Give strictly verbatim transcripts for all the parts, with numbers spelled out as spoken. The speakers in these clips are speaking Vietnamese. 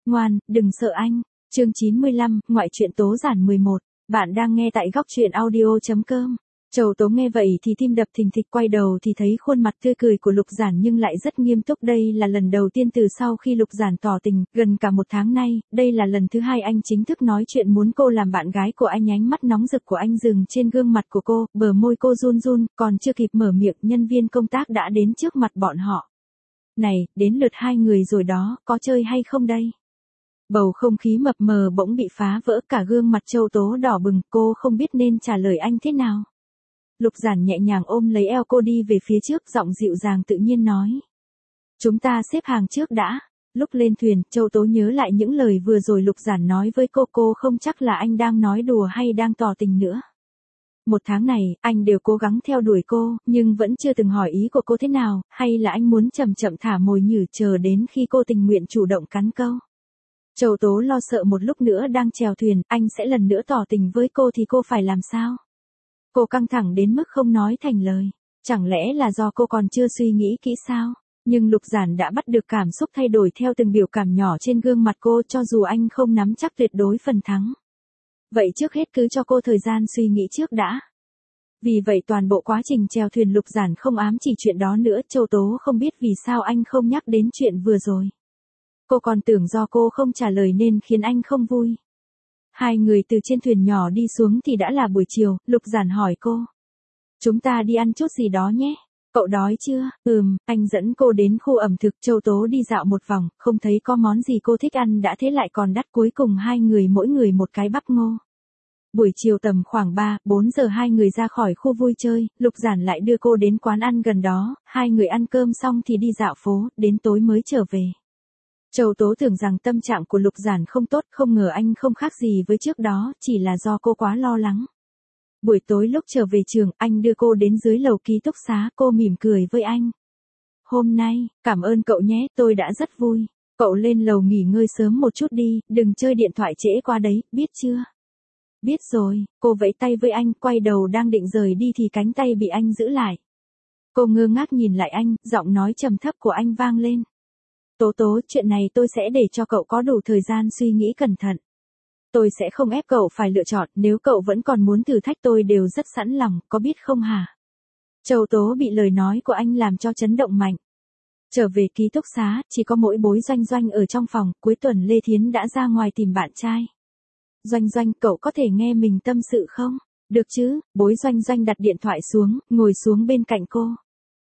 ngoan, đừng sợ anh. Chương chín mươi lăm, ngoại truyện Tố Giản mười một. Bạn đang nghe tại góc truyện audio chấm com. Trầu Tố nghe vậy thì tim đập thình thịch, quay đầu thì thấy khuôn mặt tươi cười của Lục Giản nhưng lại rất nghiêm túc. Đây là lần đầu tiên từ sau khi Lục Giản tỏ tình, gần cả một tháng nay, đây là lần thứ hai anh chính thức nói chuyện muốn cô làm bạn gái của anh. Ánh mắt nóng rực của anh dừng trên gương mặt của cô, bờ môi cô run run, còn chưa kịp mở miệng, nhân viên công tác đã đến trước mặt bọn họ. Này, đến lượt hai người rồi đó, có chơi hay không đây? Bầu không khí mập mờ bỗng bị phá vỡ, cả gương mặt Trầu Tố đỏ bừng, cô không biết nên trả lời anh thế nào. Lục Giản nhẹ nhàng ôm lấy eo cô đi về phía trước, giọng dịu dàng tự nhiên nói. Chúng ta xếp hàng trước đã. Lúc lên thuyền, Trầu Tố nhớ lại những lời vừa rồi Lục Giản nói với cô, cô không chắc là anh đang nói đùa hay đang tỏ tình nữa. Một tháng này, anh đều cố gắng theo đuổi cô, nhưng vẫn chưa từng hỏi ý của cô thế nào, hay là anh muốn chậm chậm thả mồi nhử chờ đến khi cô tình nguyện chủ động cắn câu. Trầu Tố lo sợ một lúc nữa đang chèo thuyền, anh sẽ lần nữa tỏ tình với cô thì cô phải làm sao? Cô căng thẳng đến mức không nói thành lời. Chẳng lẽ là do cô còn chưa suy nghĩ kỹ sao? Nhưng Lục Giản đã bắt được cảm xúc thay đổi theo từng biểu cảm nhỏ trên gương mặt cô, cho dù anh không nắm chắc tuyệt đối phần thắng. Vậy trước hết cứ cho cô thời gian suy nghĩ trước đã. Vì vậy toàn bộ quá trình chèo thuyền Lục Giản không ám chỉ chuyện đó nữa. Trầu Tố không biết vì sao anh không nhắc đến chuyện vừa rồi. Cô còn tưởng do cô không trả lời nên khiến anh không vui. Hai người từ trên thuyền nhỏ đi xuống thì đã là buổi chiều. Lục Giản hỏi cô. Chúng ta đi ăn chút gì đó nhé. Cậu đói chưa? Ừm, anh dẫn cô đến khu ẩm thực. Trầu Tố đi dạo một vòng, không thấy có món gì cô thích ăn đã thế lại còn đắt, cuối cùng hai người mỗi người một cái bắp ngô. Buổi chiều tầm khoảng ba, bốn giờ hai người ra khỏi khu vui chơi, Lục Giản lại đưa cô đến quán ăn gần đó, hai người ăn cơm xong thì đi dạo phố, đến tối mới trở về. Trầu Tố tưởng rằng tâm trạng của Lục Giản không tốt, không ngờ anh không khác gì với trước đó, chỉ là do cô quá lo lắng. Buổi tối lúc trở về trường, anh đưa cô đến dưới lầu ký túc xá, cô mỉm cười với anh. Hôm nay, cảm ơn cậu nhé, tôi đã rất vui. Cậu lên lầu nghỉ ngơi sớm một chút đi, đừng chơi điện thoại trễ qua đấy, biết chưa? Biết rồi, cô vẫy tay với anh, quay đầu đang định rời đi thì cánh tay bị anh giữ lại. Cô ngơ ngác nhìn lại anh, giọng nói trầm thấp của anh vang lên. Tố Tố, chuyện này tôi sẽ để cho cậu có đủ thời gian suy nghĩ cẩn thận. Tôi sẽ không ép cậu phải lựa chọn, nếu cậu vẫn còn muốn thử thách tôi đều rất sẵn lòng, có biết không hả? Trầu Tố bị lời nói của anh làm cho chấn động mạnh. Trở về ký túc xá, chỉ có mỗi Bối Doanh Doanh ở trong phòng, cuối tuần Lê Thiến đã ra ngoài tìm bạn trai. Doanh Doanh, cậu có thể nghe mình tâm sự không? Được chứ, Bối Doanh Doanh đặt điện thoại xuống, ngồi xuống bên cạnh cô.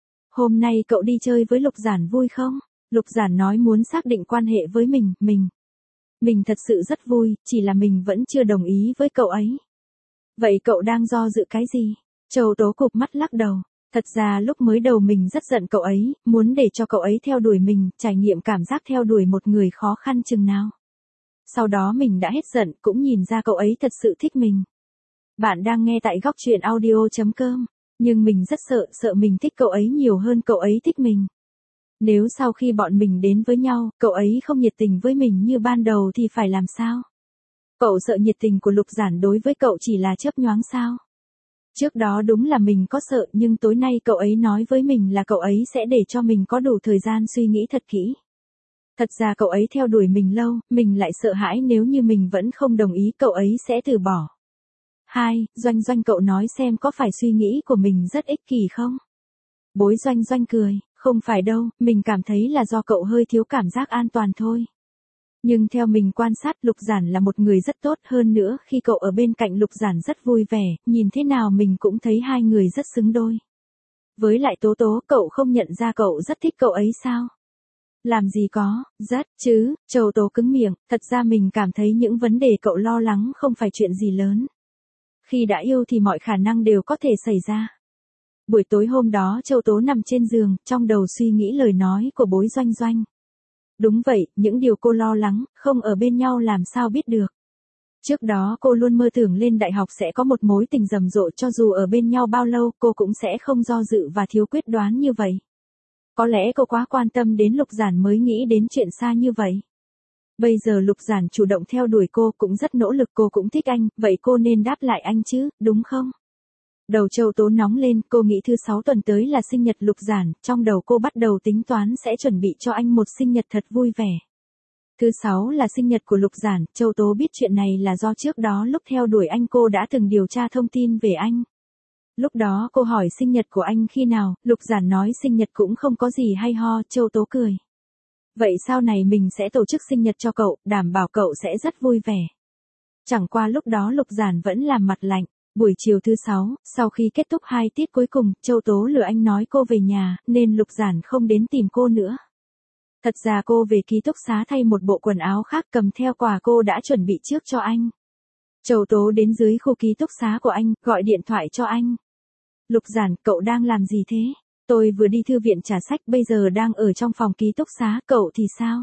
Hôm nay cậu đi chơi với Lục Giản vui không? Lục Giản nói muốn xác định quan hệ với mình, mình. Mình thật sự rất vui, chỉ là mình vẫn chưa đồng ý với cậu ấy. Vậy cậu đang do dự cái gì? Trầu Tố cụp mắt lắc đầu. Thật ra lúc mới đầu mình rất giận cậu ấy, muốn để cho cậu ấy theo đuổi mình, trải nghiệm cảm giác theo đuổi một người khó khăn chừng nào. Sau đó mình đã hết giận, cũng nhìn ra cậu ấy thật sự thích mình. Bạn đang nghe tại góc truyện audio chấm com. Nhưng mình rất sợ, sợ mình thích cậu ấy nhiều hơn cậu ấy thích mình. Nếu sau khi bọn mình đến với nhau, cậu ấy không nhiệt tình với mình như ban đầu thì phải làm sao? Cậu sợ nhiệt tình của Lục Giản đối với cậu chỉ là chớp nhoáng sao? Trước đó đúng là mình có sợ, nhưng tối nay cậu ấy nói với mình là cậu ấy sẽ để cho mình có đủ thời gian suy nghĩ thật kỹ. Thật ra cậu ấy theo đuổi mình lâu, mình lại sợ hãi nếu như mình vẫn không đồng ý cậu ấy sẽ từ bỏ. Hai, Doanh Doanh, cậu nói xem có phải suy nghĩ của mình rất ích kỷ không? Bối Doanh Doanh cười, không phải đâu, mình cảm thấy là do cậu hơi thiếu cảm giác an toàn thôi. Nhưng theo mình quan sát, Lục Giản là một người rất tốt, hơn nữa khi cậu ở bên cạnh Lục Giản rất vui vẻ, nhìn thế nào mình cũng thấy hai người rất xứng đôi. Với lại Tố Tố, cậu không nhận ra cậu rất thích cậu ấy sao? Làm gì có, rất, chứ, Trầu Tố cứng miệng, thật ra mình cảm thấy những vấn đề cậu lo lắng không phải chuyện gì lớn. Khi đã yêu thì mọi khả năng đều có thể xảy ra. Buổi tối hôm đó Trầu Tố nằm trên giường, trong đầu suy nghĩ lời nói của Bối Doanh Doanh. Đúng vậy, những điều cô lo lắng, không ở bên nhau làm sao biết được. Trước đó cô luôn mơ tưởng lên đại học sẽ có một mối tình rầm rộ, cho dù ở bên nhau bao lâu cô cũng sẽ không do dự và thiếu quyết đoán như vậy. Có lẽ cô quá quan tâm đến Lục Giản mới nghĩ đến chuyện xa như vậy. Bây giờ Lục Giản chủ động theo đuổi cô cũng rất nỗ lực, cô cũng thích anh, vậy cô nên đáp lại anh chứ, đúng không? Đầu Trầu Tố nóng lên, cô nghĩ thứ sáu tuần tới là sinh nhật Lục Giản, trong đầu cô bắt đầu tính toán sẽ chuẩn bị cho anh một sinh nhật thật vui vẻ. Thứ sáu là sinh nhật của Lục Giản, Châu Tố biết chuyện này là do trước đó lúc theo đuổi anh cô đã từng điều tra thông tin về anh. Lúc đó cô hỏi sinh nhật của anh khi nào, Lục Giản nói sinh nhật cũng không có gì hay ho, Châu Tố cười. Vậy sau này mình sẽ tổ chức sinh nhật cho cậu, đảm bảo cậu sẽ rất vui vẻ. Chẳng qua lúc đó Lục Giản vẫn làm mặt lạnh. Buổi chiều thứ sáu, sau khi kết thúc hai tiết cuối cùng, Châu Tố lừa anh nói cô về nhà, nên Lục Giản không đến tìm cô nữa. Thật ra cô về ký túc xá thay một bộ quần áo khác cầm theo quà cô đã chuẩn bị trước cho anh. Châu Tố đến dưới khu ký túc xá của anh, gọi điện thoại cho anh. Lục Giản, cậu đang làm gì thế? Tôi vừa đi thư viện trả sách, bây giờ đang ở trong phòng ký túc xá, cậu thì sao?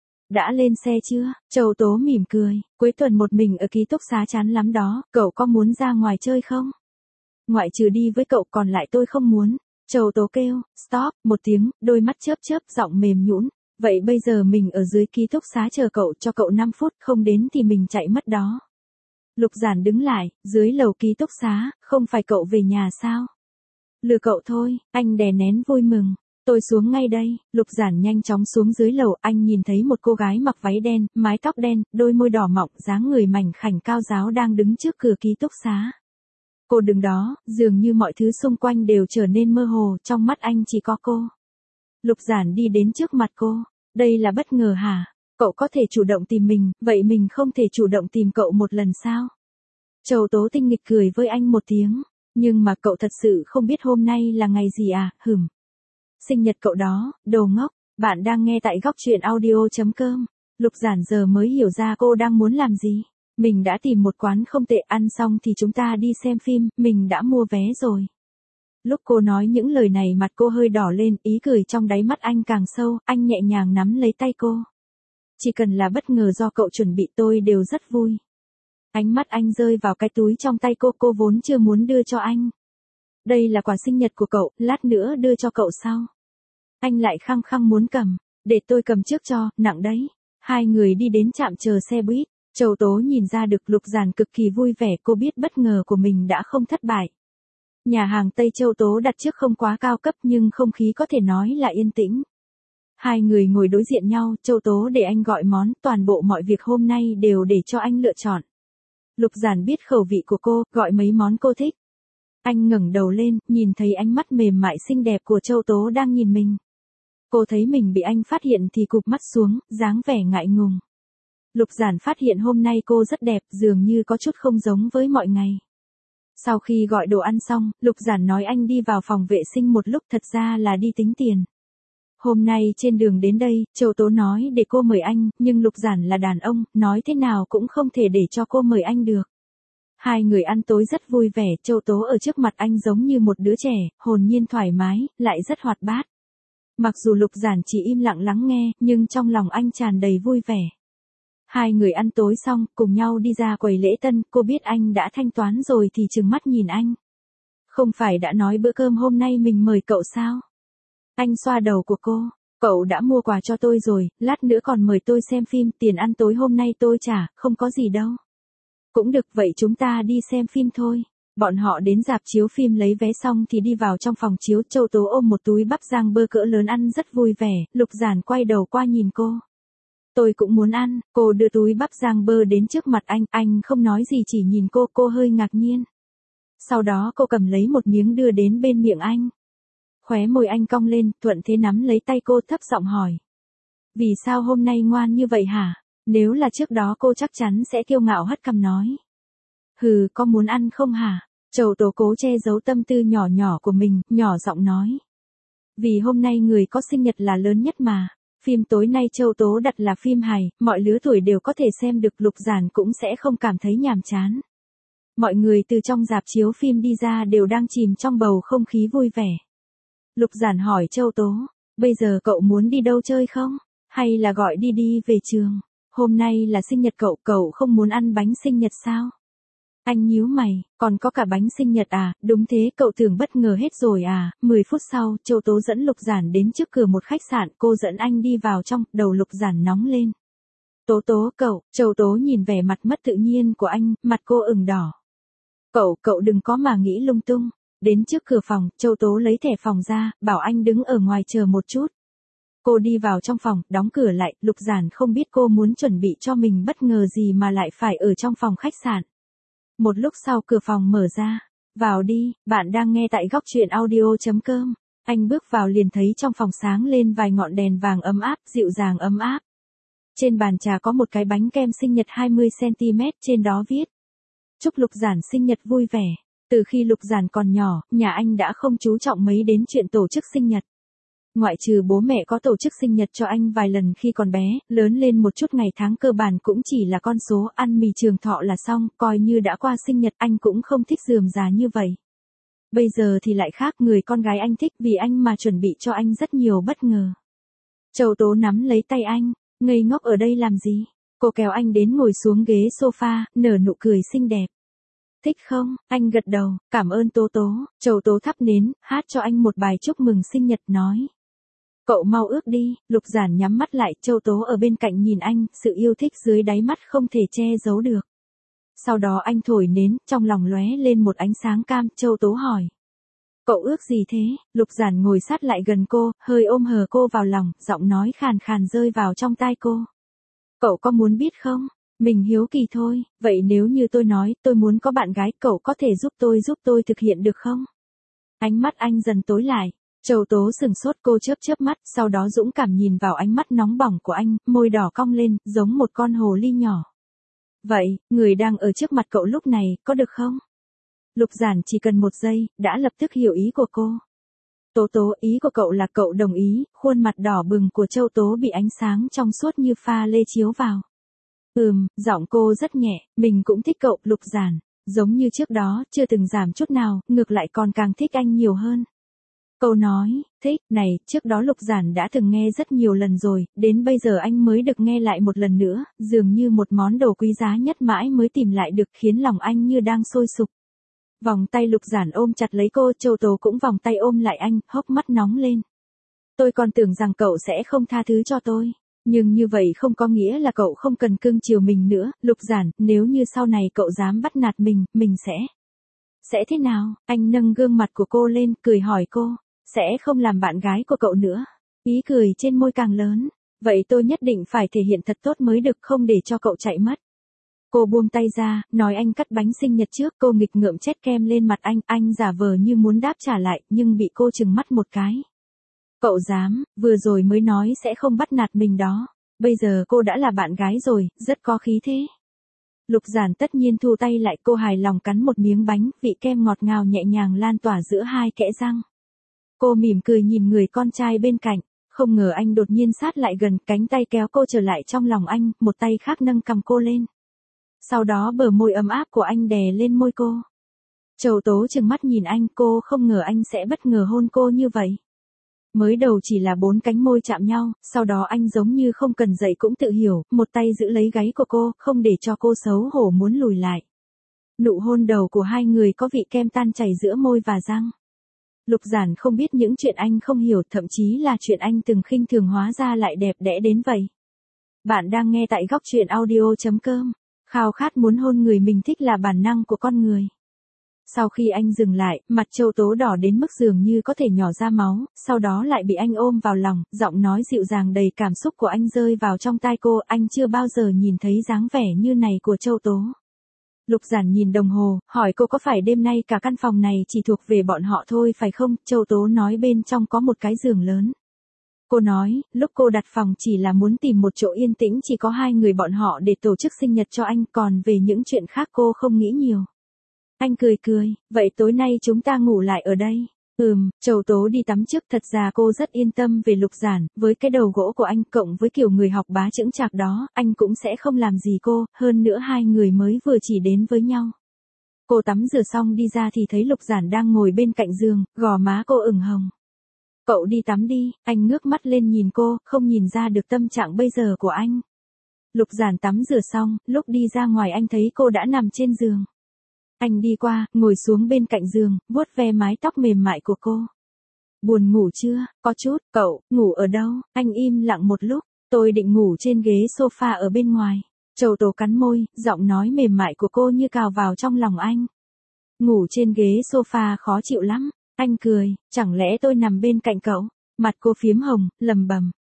Đã lên xe chưa? Châu Tố mỉm cười, cuối tuần một mình ở ký túc xá chán lắm đó, cậu có muốn ra ngoài chơi không? Ngoại trừ đi với cậu còn lại tôi không muốn. Châu Tố kêu, stop, một tiếng, đôi mắt chớp chớp, giọng mềm nhũn. Vậy bây giờ mình ở dưới ký túc xá chờ cậu, cho cậu năm phút, không đến thì mình chạy mất đó. Lục Giản đứng lại, dưới lầu ký túc xá, không phải cậu về nhà sao? Lừa cậu thôi, anh đè nén vui mừng. Tôi xuống ngay đây, Lục Giản nhanh chóng xuống dưới lầu, anh nhìn thấy một cô gái mặc váy đen, mái tóc đen, đôi môi đỏ mọng, dáng người mảnh khảnh cao ráo đang đứng trước cửa ký túc xá. Cô đứng đó, dường như mọi thứ xung quanh đều trở nên mơ hồ, trong mắt anh chỉ có cô. Lục Giản đi đến trước mặt cô, đây là bất ngờ hả? Cậu có thể chủ động tìm mình, vậy mình không thể chủ động tìm cậu một lần sao? Châu Tố tinh nghịch cười với anh một tiếng, nhưng mà cậu thật sự không biết hôm nay là ngày gì à, hửm. Sinh nhật cậu đó, đồ ngốc, bạn đang nghe tại góc truyện audio chấm com. Lục Giản giờ mới hiểu ra cô đang muốn làm gì. Mình đã tìm một quán không tệ, ăn xong thì chúng ta đi xem phim, mình đã mua vé rồi. Lúc cô nói những lời này mặt cô hơi đỏ lên, ý cười trong đáy mắt anh càng sâu, anh nhẹ nhàng nắm lấy tay cô. Chỉ cần là bất ngờ do cậu chuẩn bị tôi đều rất vui. Ánh mắt anh rơi vào cái túi trong tay cô, cô vốn chưa muốn đưa cho anh. Đây là quà sinh nhật của cậu, lát nữa đưa cho cậu sau. Anh lại khăng khăng muốn cầm, để tôi cầm trước cho, nặng đấy. Hai người đi đến trạm chờ xe buýt, Châu Tố nhìn ra được Lục Giản cực kỳ vui vẻ, cô biết bất ngờ của mình đã không thất bại. Nhà hàng Tây Châu Tố đặt trước không quá cao cấp nhưng không khí có thể nói là yên tĩnh. Hai người ngồi đối diện nhau, Châu Tố để anh gọi món, toàn bộ mọi việc hôm nay đều để cho anh lựa chọn. Lục Giản biết khẩu vị của cô, gọi mấy món cô thích. Anh ngẩng đầu lên, nhìn thấy ánh mắt mềm mại xinh đẹp của Châu Tố đang nhìn mình. Cô thấy mình bị anh phát hiện thì cụp mắt xuống, dáng vẻ ngại ngùng. Lục Giản phát hiện hôm nay cô rất đẹp, dường như có chút không giống với mọi ngày. Sau khi gọi đồ ăn xong, Lục Giản nói anh đi vào phòng vệ sinh một lúc, thật ra là đi tính tiền. Hôm nay trên đường đến đây, Châu Tố nói để cô mời anh, nhưng Lục Giản là đàn ông, nói thế nào cũng không thể để cho cô mời anh được. Hai người ăn tối rất vui vẻ, Châu Tố ở trước mặt anh giống như một đứa trẻ, hồn nhiên thoải mái, lại rất hoạt bát. Mặc dù Lục Giản chỉ im lặng lắng nghe, nhưng trong lòng anh tràn đầy vui vẻ. Hai người ăn tối xong, cùng nhau đi ra quầy lễ tân, cô biết anh đã thanh toán rồi thì trừng mắt nhìn anh. Không phải đã nói bữa cơm hôm nay mình mời cậu sao? Anh xoa đầu của cô, cậu đã mua quà cho tôi rồi, lát nữa còn mời tôi xem phim, tiền ăn tối hôm nay tôi trả, không có gì đâu. Cũng được, vậy chúng ta đi xem phim thôi. Bọn họ đến rạp chiếu phim lấy vé xong thì đi vào trong phòng chiếu, Châu Tố ôm một túi bắp rang bơ cỡ lớn ăn rất vui vẻ, Lục Giản quay đầu qua nhìn cô. Tôi cũng muốn ăn, cô đưa túi bắp rang bơ đến trước mặt anh, anh không nói gì chỉ nhìn cô, cô hơi ngạc nhiên. Sau đó cô cầm lấy một miếng đưa đến bên miệng anh. Khóe môi anh cong lên, thuận thế nắm lấy tay cô thấp giọng hỏi. Vì sao hôm nay ngoan như vậy hả? Nếu là trước đó cô chắc chắn sẽ kiêu ngạo hất cằm nói. Hừ, có muốn ăn không hả? Châu Tố cố che giấu tâm tư nhỏ nhỏ của mình, nhỏ giọng nói. Vì hôm nay người có sinh nhật là lớn nhất mà. Phim tối nay Châu Tố đặt là phim hài, mọi lứa tuổi đều có thể xem được, Lục Giản cũng sẽ không cảm thấy nhàm chán. Mọi người từ trong rạp chiếu phim đi ra đều đang chìm trong bầu không khí vui vẻ. Lục Giản hỏi Châu Tố, bây giờ cậu muốn đi đâu chơi không? Hay là gọi đi đi về trường? Hôm nay là sinh nhật cậu, cậu không muốn ăn bánh sinh nhật sao? Anh nhíu mày, còn có cả bánh sinh nhật à, đúng thế, cậu tưởng bất ngờ hết rồi à. Mười phút sau, Châu Tố dẫn Lục Giản đến trước cửa một khách sạn, cô dẫn anh đi vào trong, đầu Lục Giản nóng lên. Tố Tố, cậu, Châu Tố nhìn vẻ mặt mất tự nhiên của anh, mặt cô ửng đỏ. Cậu, cậu đừng có mà nghĩ lung tung. Đến trước cửa phòng, Châu Tố lấy thẻ phòng ra, bảo anh đứng ở ngoài chờ một chút. Cô đi vào trong phòng, đóng cửa lại, Lục Giản không biết cô muốn chuẩn bị cho mình bất ngờ gì mà lại phải ở trong phòng khách sạn. Một lúc sau cửa phòng mở ra. Vào đi, bạn đang nghe tại góc truyện audio.com. Anh bước vào liền thấy trong phòng sáng lên vài ngọn đèn vàng ấm áp, dịu dàng ấm áp. Trên bàn trà có một cái bánh kem sinh nhật hai mươi xăng ti mét, trên đó viết: chúc Lục Giản sinh nhật vui vẻ. Từ khi Lục Giản còn nhỏ, nhà anh đã không chú trọng mấy đến chuyện tổ chức sinh nhật. Ngoại trừ bố mẹ có tổ chức sinh nhật cho anh vài lần khi còn bé, lớn lên một chút ngày tháng cơ bản cũng chỉ là con số ăn mì trường thọ là xong, coi như đã qua sinh nhật anh cũng không thích rườm rà như vậy. Bây giờ thì lại khác, người con gái anh thích vì anh mà chuẩn bị cho anh rất nhiều bất ngờ. Châu Tố nắm lấy tay anh, ngây ngốc ở đây làm gì? Cô kéo anh đến ngồi xuống ghế sofa, nở nụ cười xinh đẹp. Thích không? Anh gật đầu, cảm ơn Tố Tố. Châu Tố thắp nến, hát cho anh một bài chúc mừng sinh nhật nói. Cậu mau ước đi. Lục Giản nhắm mắt lại, Châu Tố ở bên cạnh nhìn anh, sự yêu thích dưới đáy mắt không thể che giấu được. Sau đó anh thổi nến, trong lòng lóe lên một ánh sáng cam, Châu Tố hỏi. Cậu ước gì thế? Lục Giản ngồi sát lại gần cô, hơi ôm hờ cô vào lòng, giọng nói khàn khàn rơi vào trong tai cô. Cậu có muốn biết không? Mình hiếu kỳ thôi, vậy nếu như tôi nói tôi muốn có bạn gái, cậu có thể giúp tôi giúp tôi thực hiện được không? Ánh mắt anh dần tối lại. Châu Tố sừng sốt, cô chớp chớp mắt, sau đó dũng cảm nhìn vào ánh mắt nóng bỏng của anh, môi đỏ cong lên, giống một con hồ ly nhỏ. Vậy, người đang ở trước mặt cậu lúc này, có được không? Lục Giản chỉ cần một giây, đã lập tức hiểu ý của cô. Tố Tố, ý của cậu là cậu đồng ý? Khuôn mặt đỏ bừng của Châu Tố bị ánh sáng trong suốt như pha lê chiếu vào. Ừm, giọng cô rất nhẹ, mình cũng thích cậu, Lục Giản. Giống như trước đó, chưa từng giảm chút nào, ngược lại còn càng thích anh nhiều hơn. Câu nói, thích, này, trước đó Lục Giản đã từng nghe rất nhiều lần rồi, đến bây giờ anh mới được nghe lại một lần nữa, dường như một món đồ quý giá nhất mãi mới tìm lại được, khiến lòng anh như đang sôi sục. Vòng tay Lục Giản ôm chặt lấy cô, Châu Tố cũng vòng tay ôm lại anh, hốc mắt nóng lên. Tôi còn tưởng rằng cậu sẽ không tha thứ cho tôi. Nhưng như vậy không có nghĩa là cậu không cần cưng chiều mình nữa, Lục Giản, nếu như sau này cậu dám bắt nạt mình, mình sẽ... Sẽ thế nào? Anh nâng gương mặt của cô lên, cười hỏi cô. Sẽ không làm bạn gái của cậu nữa. Ý cười trên môi càng lớn. Vậy tôi nhất định phải thể hiện thật tốt mới được, không để cho cậu chạy mất. Cô buông tay ra, nói anh cắt bánh sinh nhật trước, cô nghịch ngợm chét kem lên mặt anh, anh giả vờ như muốn đáp trả lại, nhưng bị cô trừng mắt một cái. Cậu dám, vừa rồi mới nói sẽ không bắt nạt mình đó. Bây giờ cô đã là bạn gái rồi, rất có khí thế. Lục Giản tất nhiên thu tay lại, cô hài lòng cắn một miếng bánh, vị kem ngọt ngào nhẹ nhàng lan tỏa giữa hai kẽ răng. Cô mỉm cười nhìn người con trai bên cạnh, không ngờ anh đột nhiên sát lại gần, cánh tay kéo cô trở lại trong lòng anh, một tay khác nâng cằm cô lên. Sau đó bờ môi ấm áp của anh đè lên môi cô. Châu Tố trừng mắt nhìn anh, cô không ngờ anh sẽ bất ngờ hôn cô như vậy. Mới đầu chỉ là bốn cánh môi chạm nhau, sau đó anh giống như không cần dạy cũng tự hiểu, một tay giữ lấy gáy của cô, không để cho cô xấu hổ muốn lùi lại. Nụ hôn đầu của hai người có vị kem tan chảy giữa môi và răng. Lục Giản không biết những chuyện anh không hiểu, thậm chí là chuyện anh từng khinh thường hóa ra lại đẹp đẽ đến vậy. Bạn đang nghe tại góc truyện audio.com. Khao khát muốn hôn người mình thích là bản năng của con người. Sau khi anh dừng lại, mặt Châu Tố đỏ đến mức dường như có thể nhỏ ra máu, sau đó lại bị anh ôm vào lòng, giọng nói dịu dàng đầy cảm xúc của anh rơi vào trong tai cô, anh chưa bao giờ nhìn thấy dáng vẻ như này của Châu Tố. Lục Giản nhìn đồng hồ, hỏi cô có phải đêm nay cả căn phòng này chỉ thuộc về bọn họ thôi phải không? Châu Tố nói bên trong có một cái giường lớn. Cô nói, lúc cô đặt phòng chỉ là muốn tìm một chỗ yên tĩnh chỉ có hai người bọn họ để tổ chức sinh nhật cho anh, còn về những chuyện khác cô không nghĩ nhiều. Anh cười cười, vậy tối nay chúng ta ngủ lại ở đây. Ừm, Châu Tố đi tắm trước, thật ra cô rất yên tâm về Lục Giản, với cái đầu gỗ của anh cộng với kiểu người học bá chững chạc đó, anh cũng sẽ không làm gì cô, hơn nữa hai người mới vừa chỉ đến với nhau. Cô tắm rửa xong đi ra thì thấy Lục Giản đang ngồi bên cạnh giường, gò má cô ửng hồng. Cậu đi tắm đi, anh ngước mắt lên nhìn cô, không nhìn ra được tâm trạng bây giờ của anh. Lục Giản tắm rửa xong, lúc đi ra ngoài anh thấy cô đã nằm trên giường. Anh đi qua, ngồi xuống bên cạnh giường, vuốt ve mái tóc mềm mại của cô. Buồn ngủ chưa? Có chút. Cậu, ngủ ở đâu? Anh im lặng một lúc. Tôi định ngủ trên ghế sofa ở bên ngoài. Châu Tố cắn môi, giọng nói mềm mại của cô như cào vào trong lòng anh. Ngủ trên ghế sofa khó chịu lắm. Anh cười, chẳng lẽ tôi nằm bên cạnh cậu? Mặt cô phiếm hồng, lầm bầm.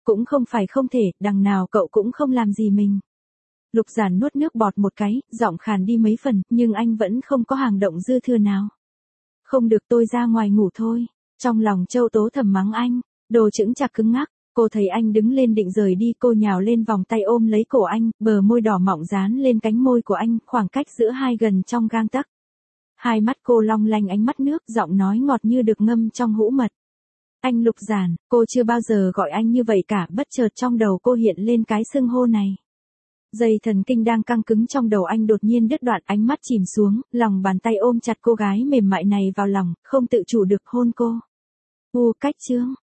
Cũng không phải không thể, đằng nào cậu cũng không làm gì mình. Lục Giản nuốt nước bọt một cái, giọng khàn đi mấy phần, nhưng anh vẫn không có hành động dư thừa nào. Không được, tôi ra ngoài ngủ thôi. Trong lòng Châu Tố thầm mắng anh, đồ chững chạc cứng ngắc. Cô thấy anh đứng lên định rời đi, cô nhào lên vòng tay ôm lấy cổ anh, bờ môi đỏ mọng dán lên cánh môi của anh, khoảng cách giữa hai gần trong gang tấc. Hai mắt cô long lanh ánh mắt nước, giọng nói ngọt như được ngâm trong hũ mật. Anh Lục Giản, cô chưa bao giờ gọi anh như vậy cả, bất chợt trong đầu cô hiện lên cái xưng hô này. Dây thần kinh đang căng cứng trong đầu anh đột nhiên đứt đoạn, ánh mắt chìm xuống, lòng bàn tay ôm chặt cô gái mềm mại này vào lòng, không tự chủ được hôn cô. U cách chương.